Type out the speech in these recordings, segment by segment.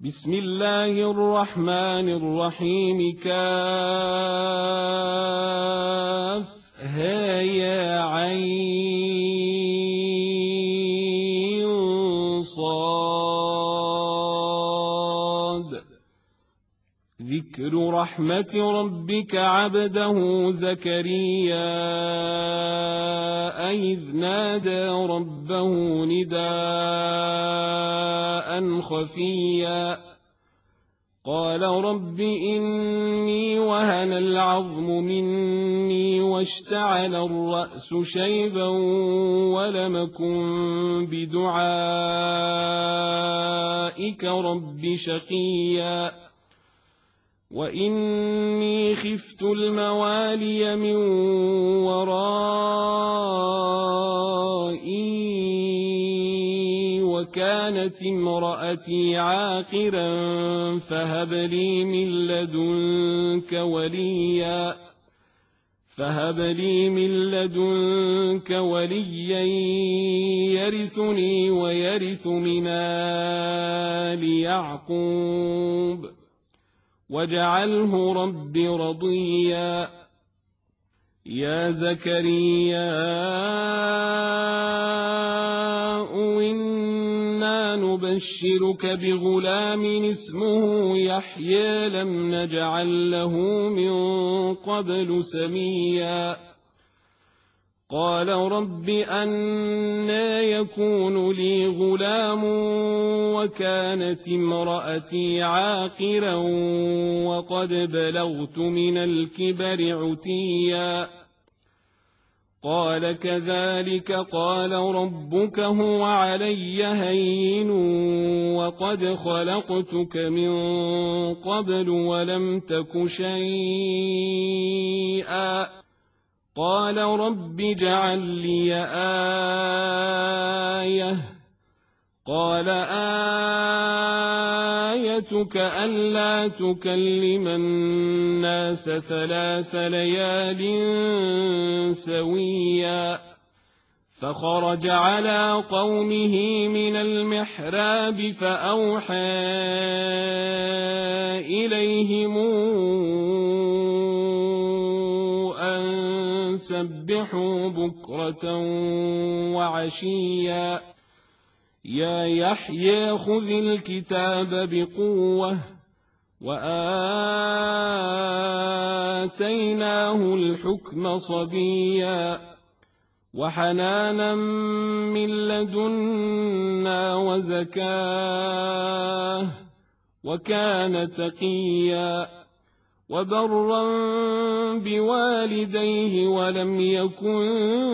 بسم الله الرحمن الرحيم كافها يا عين صاد ذكر رحمة ربك عبده زكريا إذ نادى ربه نداء خفيا قال رب إني وهن العظم مني واشتعل الرأس شيبا ولم أكن بدعائك رب شقيا وإني خفت الموالي من ورائي وكانت امرأتي عاقرا فهب لي من لدنك وليا يرثني ويرث من آل يعقوب واجعله رب رضيا يا زكريا إنا نبشرك بغلام اسمه يحيى لم نجعل له من قبل سميا قال رب أنى يكون لي غلام وكانت امرأتي عاقرا وقد بلغت من الكبر عتيا قال كذلك قال ربك هو علي هين وقد خلقتك من قبل ولم تك شيئا قال رب اجعل لي آية قال آيتك ألا تكلم الناس 3 ليال سويا فخرج على قومه من المحراب فأوحى إليهم سبحوا بكرة وعشيا يا يحيى خذ الكتاب بقوة وآتيناه الحكم صبيا وحنانا من لدنا وزكاه وكان تقيا وبرا بوالديه ولم يكن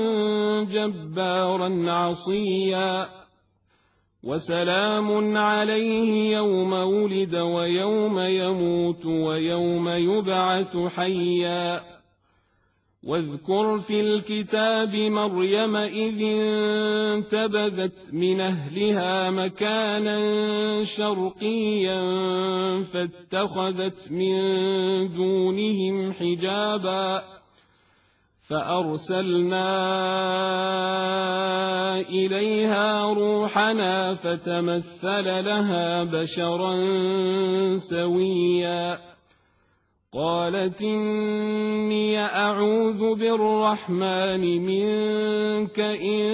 جبارا عصيا وسلام عليه يوم ولد ويوم يموت ويوم يبعث حيا واذكر في الكتاب مريم إذ انتبذت من أهلها مكانا شرقيا فاتخذت من دونهم حجابا فأرسلنا إليها روحنا فتمثل لها بشرا سويا قالت إني أعوذ بالرحمن منك إن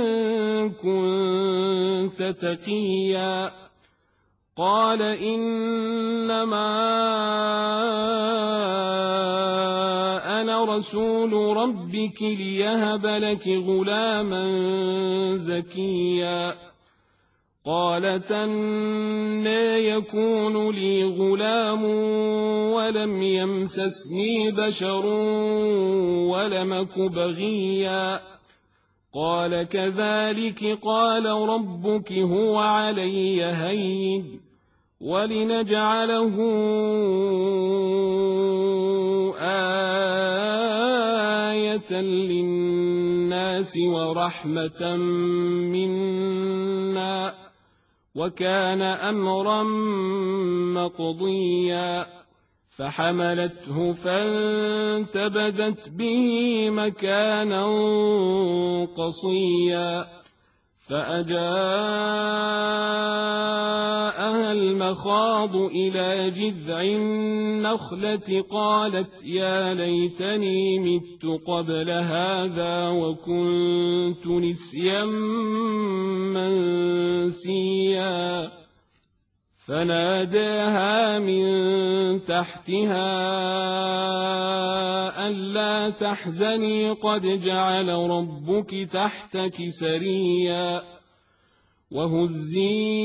كنت تقيا قال إنما أنا رسول ربك ليهب لك غلاما زكيا قالت أنى يكون لي غلام ولم يمسسني بشر ولم أك بغيا قال كذلك قال ربك هو علي هين ولنجعله آية للناس ورحمة منا وكان أمرا مقضيا فحملته فانتبذت به مكانا قصيا فأجاءها المخاض إلى جذع النخلة قالت يا ليتني مت قبل هذا وكنت نسيا منسيا فناداها من تحتها ألا تحزني قد جعل ربك تحتك سريا وهزي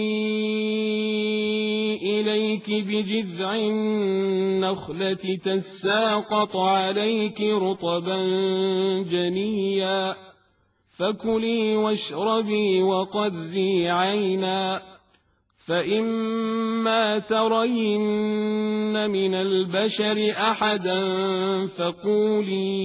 إليك بجذع النخلة تساقط عليك رطبا جنيا فكلي واشربي وقري عينا فإما ترين من البشر أحدا فقولي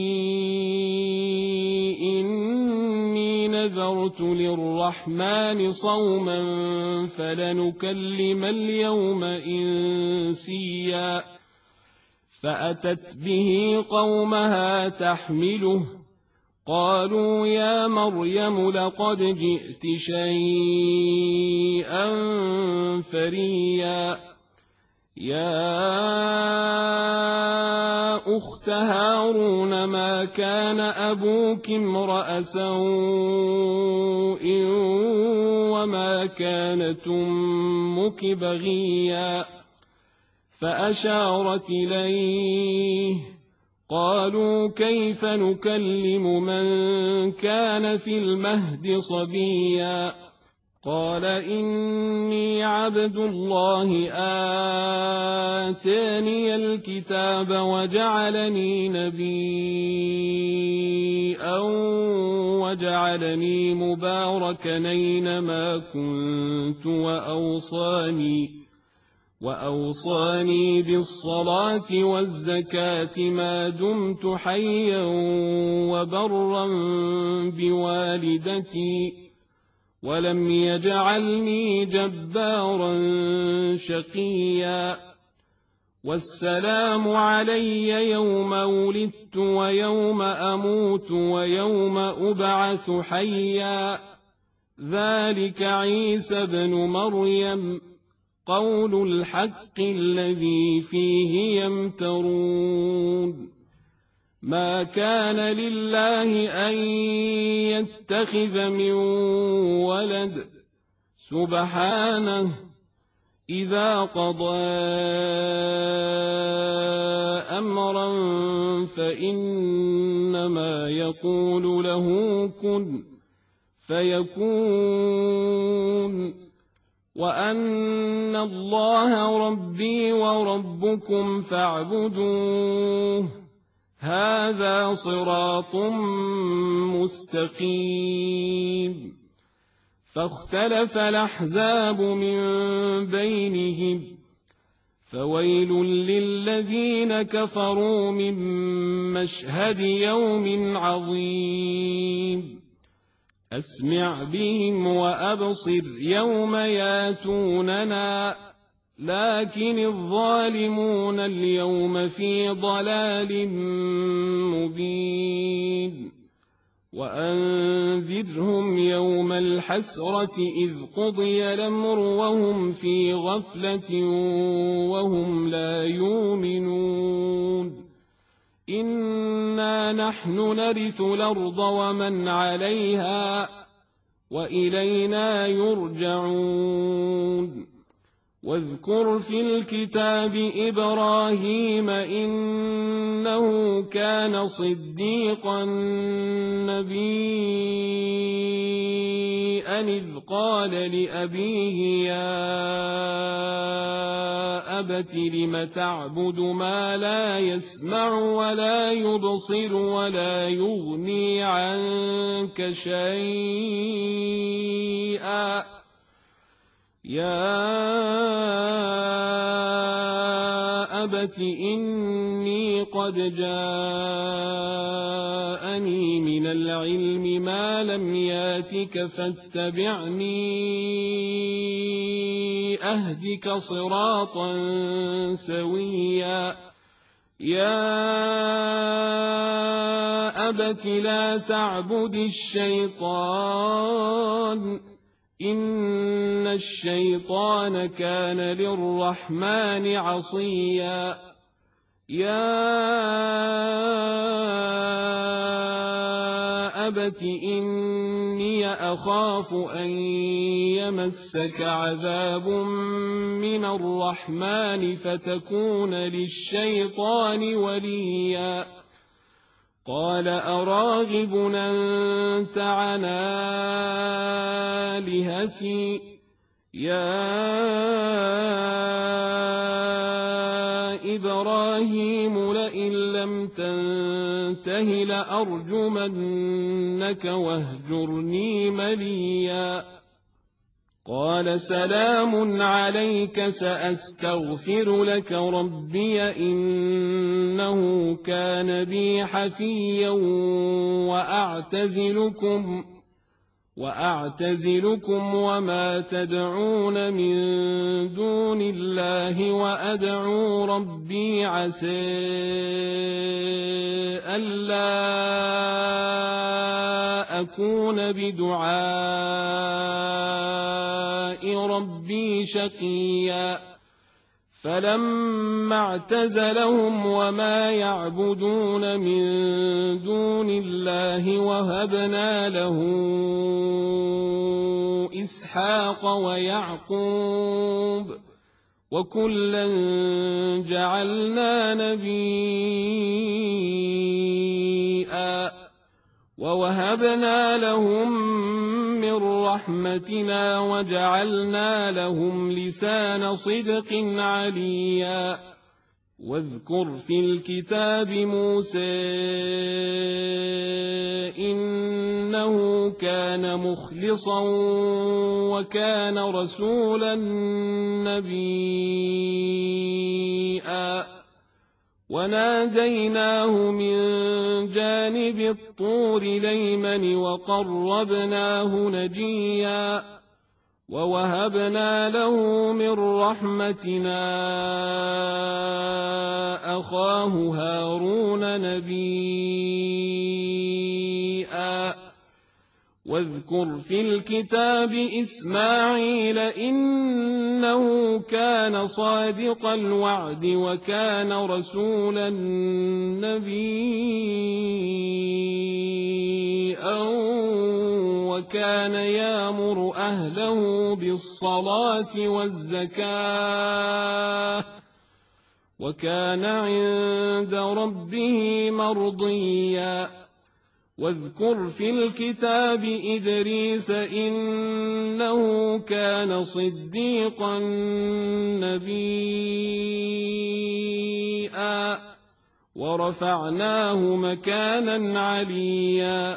إني نذرت للرحمن صوما فلنكلم اليوم إنسيا فأتت به قومها تحمله قالوا يا مريم لقد جئت شيئا فريا يا أخت هارون ما كان أبوك امرأ سوء وما كانت أمك بغيا فأشارت إليه قالوا كيف نكلم من كان في المهد صبيا قال إني عبد الله آتاني الكتاب وجعلني نبيا وجعلني مباركا أينما كنت وأوصاني بالصلاة والزكاة ما دمت حيا وبرا بوالدتي ولم يجعلني جبارا شقيا والسلام علي يوم ولدت ويوم أموت ويوم أبعث حيا ذلك عيسى بن مريم قول الحق الذي فيه يمترون ما كان لله أن يتخذ من ولد سبحانه إذا قضى أمرا فإنما يقول له كن فيكون وأن الله ربي وربكم فاعبدوه هذا صراط مستقيم فاختلف الأحزاب من بينهم فويل للذين كفروا من مشهد يوم عظيم أسمع بهم وأبصر يوم ياتوننا لكن الظالمون اليوم في ضلال مبين وأنذرهم يوم الحسرة إذ قضي الأمر وهم في غفلة وهم لا يؤمنون إنا نحن نرث الأرض ومن عليها وإلينا يرجعون واذكر في الكتاب إبراهيم إنه كان صديقا نبيا إذ قال لأبيه يا أبت لم تعبد ما لا يسمع ولا يبصر ولا يغني عنك شيئا يا أبت إني قد جاءني من العلم ما لم ياتك فاتبعني أهدك صراطا سويا يا أبت لا تعبد الشيطان إن الشيطان كان للرحمن عصيا يا أبت إني أخاف أن يمسك عذاب من الرحمن فتكون للشيطان وليا قال أراغب أنت عن آلهتي يا إبراهيم لئن لم تنته لأرجمنك واهجرني مليا قال سلام عليك سأستغفر لك ربي إنه كان بي حفيا وأعتزلكم وما تدعون من دون الله وأدعو ربي عسى ألا أكون بدعاء ربي شقيا فلما اعتزلهم وما يعبدون من دون الله وهبنا له إسحاق ويعقوب وكلا جعلنا نبيا ووهبنا لهم من رحمتنا وجعلنا لهم لسان صدق عليا واذكر في الكتاب موسى إنه كان مخلصا وكان رسولا نبيا وناديناه من جانب الطور الأيمن وقربناه نجيا ووهبنا له من رحمتنا أخاه هارون نبيا واذكر في الكتاب إسماعيل إنه كان صادق الوعد وكان رسولا نبيا وكان يأمر أهله بالصلاة والزكاة وكان عند ربه مرضيا واذكر في الكتاب إدريس إنه كان صديقا نبيا ورفعناه مكانا عليا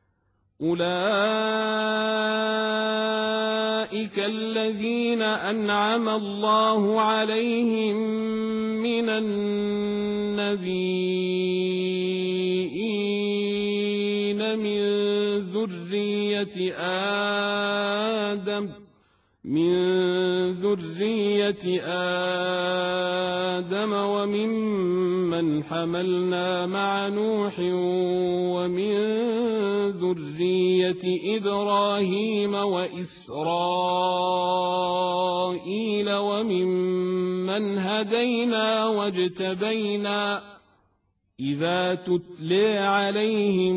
أولئك الذين أنعم الله عليهم من النبيين من ذرية آدم وممن حملنا مع نوح ومن ذرية إبراهيم وإسرائيل وممن هدينا واجتبينا إذا تتلى عليهم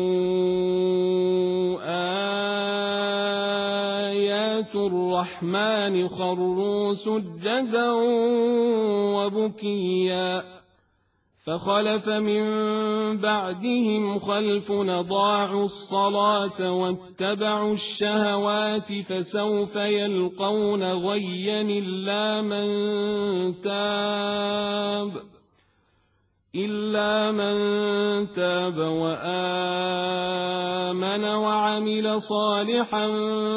آيات الرحمن خروا سجدا وبكيا فخلف من بعدهم خلف أضاعوا الصلاة واتبعوا الشهوات فسوف يلقون غيا إلا من تاب وآمن وعمل صالحا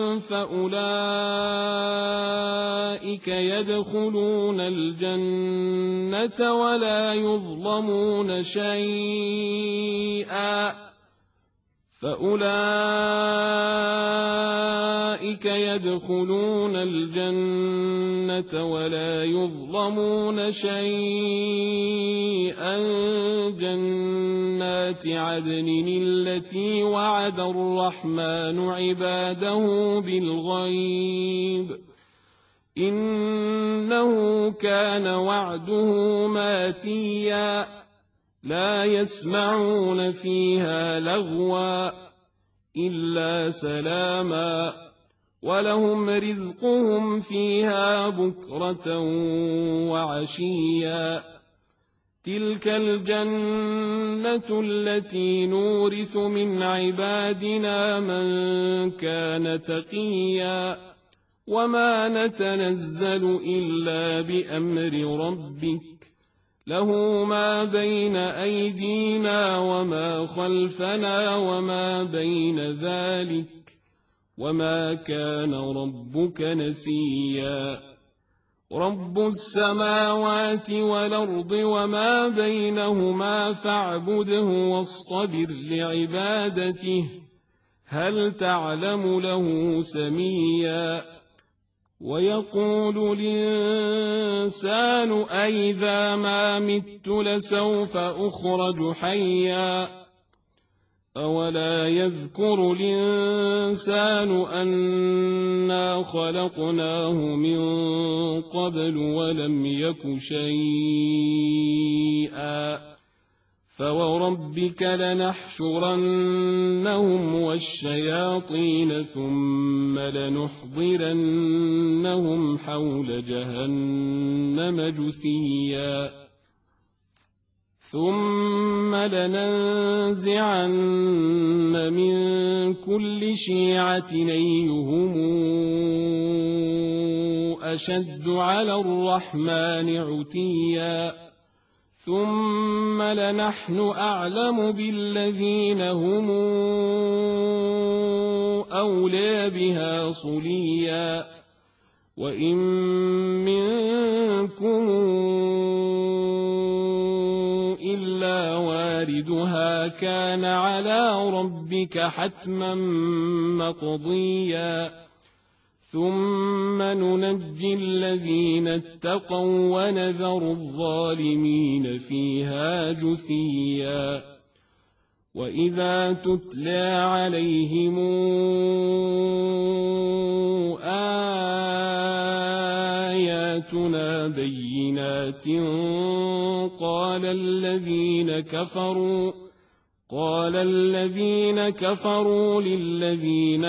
فأولئك يدخلون الجنة ولا يظلمون شيئا فأولئك يدخلون الجنة ولا يظلمون شيئا جنات عدن التي وعد الرحمن عباده بالغيب إنه كان وعده ماتيا لا يسمعون فيها لغوا إلا سلاما ولهم رزقهم فيها بكرة وعشيا تلك الجنة التي نورث من عبادنا من كان تقيا وما نتنزل إلا بأمر ربك له ما بين أيدينا وما خلفنا وما بين ذلك وما كان ربك نسيا رب السماوات والأرض وما بينهما فاعبده واصطبر لعبادته هل تعلم له سميا ويقول الإنسان أئذا ما مت لسوف أخرج حيا أولا يذكر الإنسان أنا خلقناه من قبل ولم يك شيئا فوربك لنحشرنهم والشياطين ثم لنحضرنهم حول جهنم جثيا ثم لننزعن من كل شيعة أيهم أشد على الرحمن عتيا ثم لنحن أعلم بالذين هم أولى بها صليا وإن منكم إلا واردها كان على ربك حتما مقضيا ثم ننجي الذين اتقوا ونذر الظالمين فيها جثيا وإذا تتلى عليهم آياتنا بينات قال الذين كفروا للذين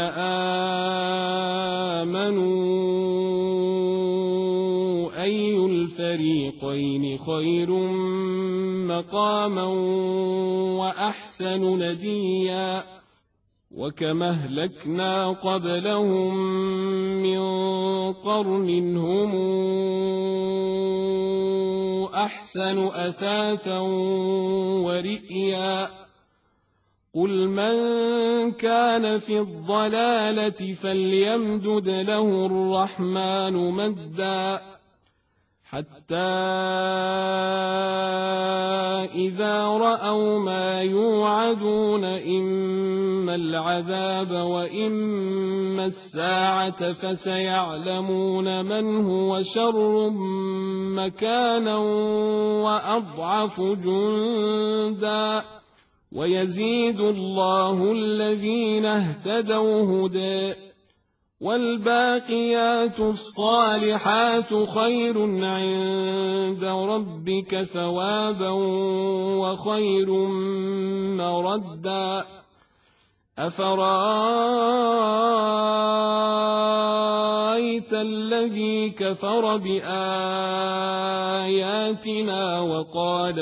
آمنوا أي الفريقين خير مقاما وأحسن نديا وكم أهلكنا قبلهم من قرن هم أحسن أثاثا ورئيا قل من كان في الضلالة فليمدد له الرحمن مدا حتى إذا رأوا ما يوعدون إما العذاب وإما الساعة فسيعلمون من هو شر مكانا وأضعف جندا ويزيد الله الذين اهتدوا هدى والباقيات الصالحات خير عند ربك ثوابا وخير مردا أفرأيت الذي كفر بآياتنا وقال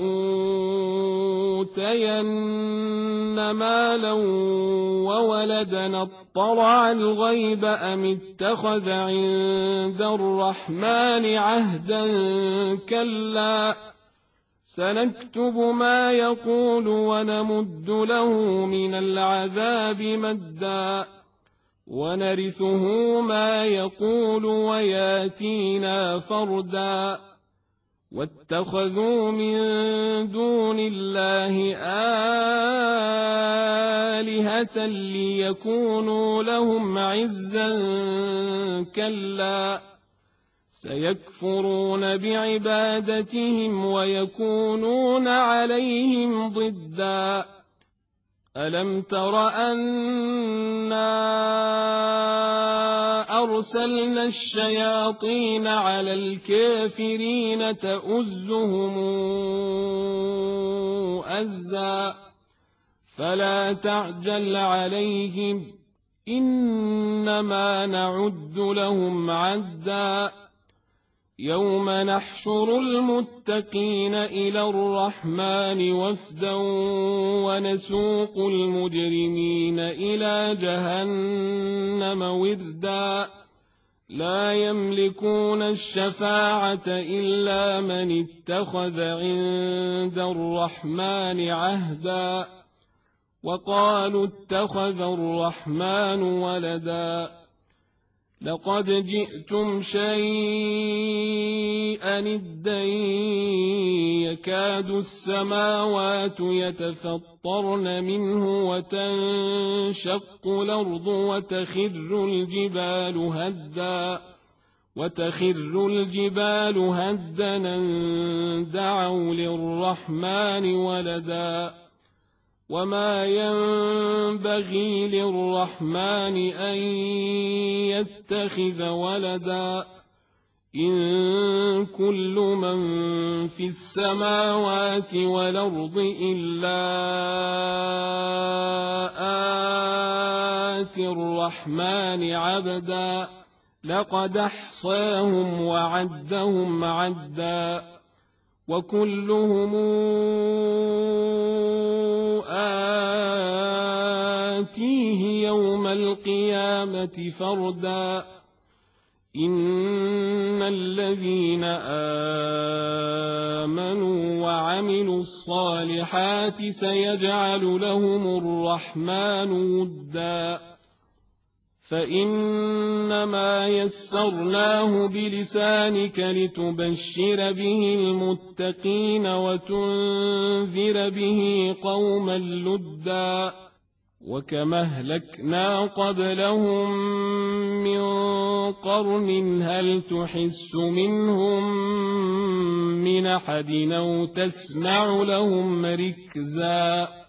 لأوتين مالا وولدا اطلع الغيب أم اتخذ عند الرحمن عهدا كلا سنكتب ما يقول ونمد له من العذاب مدا ونرثه ما يقول وياتينا فردا واتخذوا من دون الله آلهة ليكونوا لهم عزا كلا سيكفرون بعبادتهم ويكونون عليهم ضدا ألم تر أنا أرسلنا الشياطين على الكافرين تؤزهم أزا فلا تعجل عليهم إنما نعد لهم عدا يوم نحشر المتقين إلى الرحمن وفدا ونسوق المجرمين إلى جهنم وردا لا يملكون الشفاعة إلا من اتخذ عند الرحمن عهدا وقالوا اتخذ الرحمن ولدا لقد جئتم شيئا إدا يكاد السماوات يتفطرن منه وتنشق الأرض وتخر الجبال هدا أن دعوا للرحمن ولدا وما ينبغي للرحمن أن يتخذ ولدا إن كل من في السماوات والأرض إلا آتي الرحمن عبدا لقد أحصاهم وعدهم عدا وكلهم آتيه يوم القيامة فردا إن الذين آمنوا وعملوا الصالحات سيجعل لهم الرحمن ودا فإنما يسرناه بلسانك لتبشر به المتقين وتنذر به قوما لدا وكما أهلكنا قبلهم من قرن هل تحس منهم من أحد أو تسمع لهم ركزا